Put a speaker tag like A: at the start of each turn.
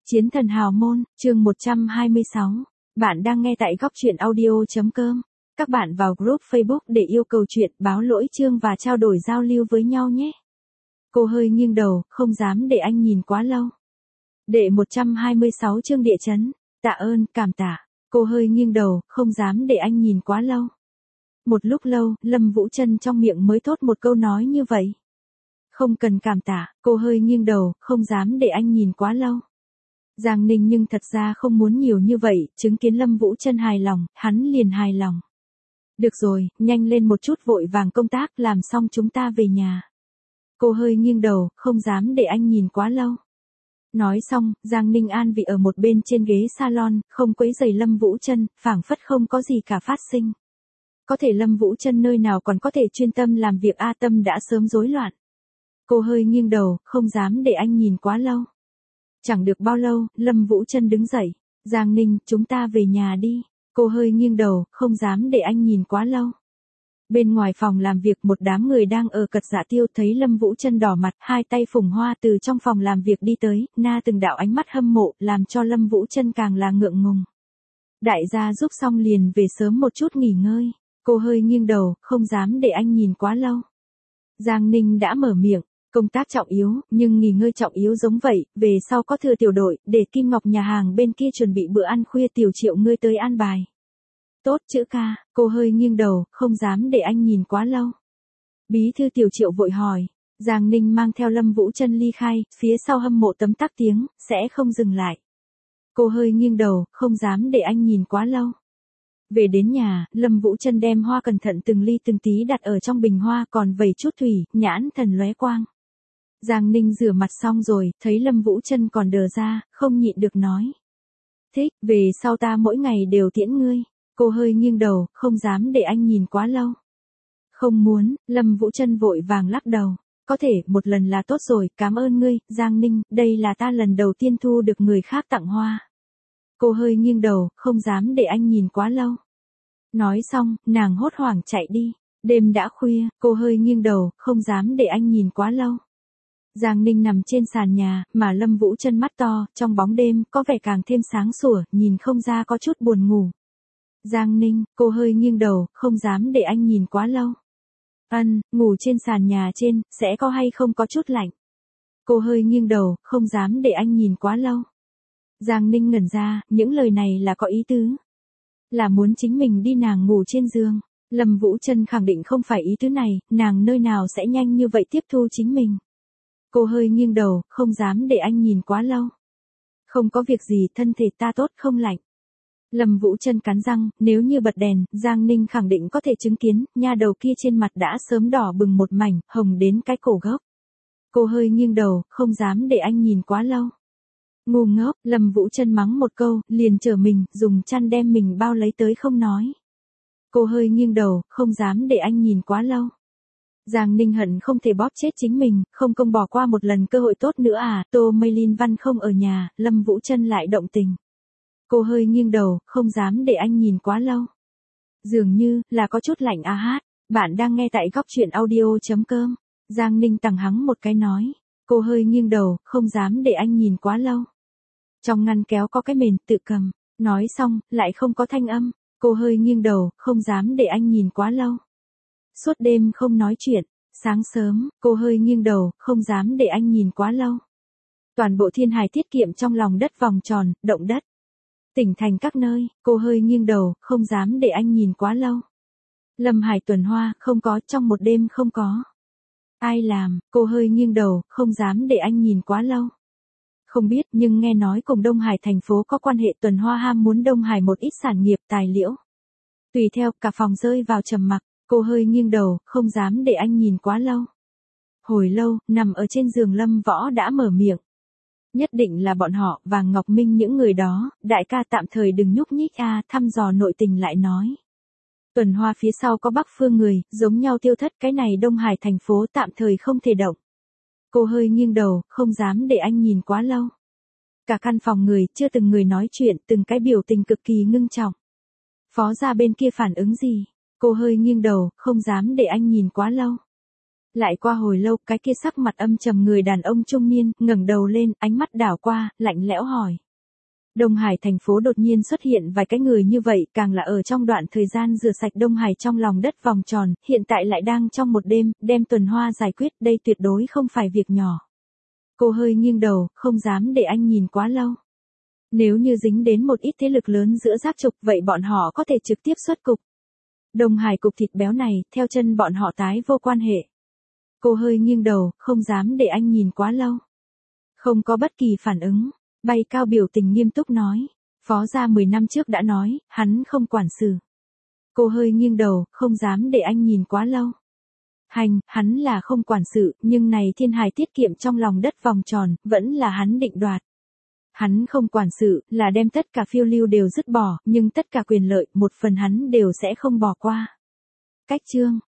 A: Chiến thần hào môn, chương 126. Bạn đang nghe tại góc truyện audio.com. Các bạn vào group Facebook để yêu cầu chuyện, báo lỗi chương và trao đổi giao lưu với nhau nhé. Cô hơi nghiêng đầu, không dám để anh nhìn quá lâu. Đệ 126 chương địa chấn. Tạ ơn, cảm tạ. Cô hơi nghiêng đầu, không dám để anh nhìn quá lâu. Một lúc lâu, Lâm Vũ Trân trong miệng mới thốt một câu nói như vậy. Không cần cảm tạ, cô hơi nghiêng đầu, không dám để anh nhìn quá lâu. Giang Ninh nhưng thật ra không muốn nhiều như vậy, chứng kiến Lâm Vũ Trân hài lòng, hắn liền hài lòng. Được rồi, nhanh lên một chút, vội vàng công tác, làm xong chúng ta về nhà. Cô hơi nghiêng đầu, không dám để anh nhìn quá lâu. Nói xong, Giang Ninh an vị ở một bên trên ghế salon, không quấy rầy Lâm Vũ Trân, phảng phất không có gì cả phát sinh. Có thể Lâm Vũ Trân nơi nào còn có thể chuyên tâm làm việc, tâm đã sớm rối loạn. Cô hơi nghiêng đầu, không dám để anh nhìn quá lâu. Chẳng được bao lâu, Lâm Vũ Trân đứng dậy. Giang Ninh, chúng ta về nhà đi. Cô hơi nghiêng đầu, không dám để anh nhìn quá lâu. Bên ngoài phòng làm việc một đám người đang ở cật dạ tiêu, thấy Lâm Vũ Trân đỏ mặt, hai tay phủng hoa từ trong phòng làm việc đi tới, na từng đạo ánh mắt hâm mộ, làm cho Lâm Vũ Trân càng là ngượng ngùng. Đại gia giúp xong liền về sớm một chút nghỉ ngơi. Cô hơi nghiêng đầu, không dám để anh nhìn quá lâu. Giang Ninh đã mở miệng. Công tác trọng yếu, nhưng nghỉ ngơi trọng yếu giống vậy, về sau có thừa tiểu đội, để Kim Ngọc nhà hàng bên kia chuẩn bị bữa ăn khuya, Tiểu Triệu ngươi tới an bài. Tốt chữ ca, cô hơi nghiêng đầu, không dám để anh nhìn quá lâu. Bí thư Tiểu Triệu vội hỏi, Giang Ninh mang theo Lâm Vũ Trân ly khai, phía sau hâm mộ tấm tắc tiếng, sẽ không dừng lại. Cô hơi nghiêng đầu, không dám để anh nhìn quá lâu. Về đến nhà, Lâm Vũ Trân đem hoa cẩn thận từng ly từng tí đặt ở trong bình hoa, còn vẩy chút thủy, nhãn thần lóe quang. Giang Ninh rửa mặt xong rồi, thấy Lâm Vũ Trân còn đờ ra, không nhịn được nói. Thích, về sau ta mỗi ngày đều tiễn ngươi. Cô hơi nghiêng đầu, không dám để anh nhìn quá lâu. Không muốn, Lâm Vũ Trân vội vàng lắc đầu. Có thể, một lần là tốt rồi, cảm ơn ngươi, Giang Ninh, đây là ta lần đầu tiên thu được người khác tặng hoa. Cô hơi nghiêng đầu, không dám để anh nhìn quá lâu. Nói xong, nàng hốt hoảng chạy đi. Đêm đã khuya, cô hơi nghiêng đầu, không dám để anh nhìn quá lâu. Giang Ninh nằm trên sàn nhà, mà Lâm Vũ Trân mắt to, trong bóng đêm, có vẻ càng thêm sáng sủa, nhìn không ra có chút buồn ngủ. Giang Ninh, cô hơi nghiêng đầu, không dám để anh nhìn quá lâu. Ngủ trên sàn nhà trên, sẽ có hay không có chút lạnh. Cô hơi nghiêng đầu, không dám để anh nhìn quá lâu. Giang Ninh ngẩn ra, những lời này là có ý tứ. Là muốn chính mình đi nàng ngủ trên giường. Lâm Vũ Trân khẳng định không phải ý tứ này, nàng nơi nào sẽ nhanh như vậy tiếp thu chính mình. Cô hơi nghiêng đầu, không dám để anh nhìn quá lâu. Không có việc gì, thân thể ta tốt, không lạnh. Lâm Vũ Trân cắn răng, nếu như bật đèn, Giang Ninh khẳng định có thể chứng kiến, nha đầu kia trên mặt đã sớm đỏ bừng một mảnh, hồng đến cái cổ gốc. Cô hơi nghiêng đầu, không dám để anh nhìn quá lâu. Ngu ngốc, Lâm Vũ Trân mắng một câu, liền trở mình, dùng chăn đem mình bao lấy tới không nói. Cô hơi nghiêng đầu, không dám để anh nhìn quá lâu. Giang Ninh hận không thể bóp chết chính mình, không công bỏ qua một lần cơ hội tốt nữa à, Tô Mây Linh Văn không ở nhà, Lâm Vũ Trân lại động tình. Cô hơi nghiêng đầu, không dám để anh nhìn quá lâu. Dường như, là có chút lạnh hát. Bạn đang nghe tại góc truyện audio.com. Giang Ninh tằng hắng một cái nói. Cô hơi nghiêng đầu, không dám để anh nhìn quá lâu. Trong ngăn kéo có cái mền, tự cầm. Nói xong, lại không có thanh âm. Cô hơi nghiêng đầu, không dám để anh nhìn quá lâu. Suốt đêm không nói chuyện. Sáng sớm, cô hơi nghiêng đầu, không dám để anh nhìn quá lâu. Toàn bộ thiên hải tiết kiệm trong lòng đất vòng tròn, động đất. Tỉnh thành các nơi, cô hơi nghiêng đầu, không dám để anh nhìn quá lâu. Lâm Hải tuần hoa, không có, trong một đêm không có. Ai làm, cô hơi nghiêng đầu, không dám để anh nhìn quá lâu. Không biết, nhưng nghe nói cùng Đông Hải thành phố có quan hệ, tuần hoa ham muốn Đông Hải một ít sản nghiệp, tài liễu. Tùy theo, cả phòng rơi vào trầm mặc, cô hơi nghiêng đầu, không dám để anh nhìn quá lâu. Hồi lâu, nằm ở trên giường Lâm Võ đã mở miệng. Nhất định là bọn họ, Vàng Ngọc Minh những người đó, đại ca tạm thời đừng nhúc nhích thăm dò nội tình lại nói. Tuần hoa phía sau có Bắc Phương người, giống nhau tiêu thất, cái này Đông Hải thành phố tạm thời không thể động. Cô hơi nghiêng đầu, không dám để anh nhìn quá lâu. Cả căn phòng người, chưa từng người nói chuyện, từng cái biểu tình cực kỳ ngưng trọng. Phó gia bên kia phản ứng gì? Cô hơi nghiêng đầu, không dám để anh nhìn quá lâu. Lại qua hồi lâu, cái kia sắc mặt âm trầm người đàn ông trung niên, ngẩng đầu lên, ánh mắt đảo qua, lạnh lẽo hỏi. Đông Hải thành phố đột nhiên xuất hiện vài cái người như vậy, càng là ở trong đoạn thời gian rửa sạch Đông Hải trong lòng đất vòng tròn, hiện tại lại đang trong một đêm, đem Tuần Hoa giải quyết, đây tuyệt đối không phải việc nhỏ. Cô hơi nghiêng đầu, không dám để anh nhìn quá lâu. Nếu như dính đến một ít thế lực lớn giữa giác trục, vậy bọn họ có thể trực tiếp xuất cục. Đông Hải cục thịt béo này, theo chân bọn họ tái vô quan hệ. Cô hơi nghiêng đầu, không dám để anh nhìn quá lâu. Không có bất kỳ phản ứng. Bay Cao biểu tình nghiêm túc nói. Phó gia 10 năm trước đã nói, hắn không quản xử. Cô hơi nghiêng đầu, không dám để anh nhìn quá lâu. Hắn là không quản sự, nhưng này thiên hài tiết kiệm trong lòng đất vòng tròn, vẫn là hắn định đoạt. Hắn không quản sự, là đem tất cả phiêu lưu đều dứt bỏ, nhưng tất cả quyền lợi, một phần hắn đều sẽ không bỏ qua. Cách chương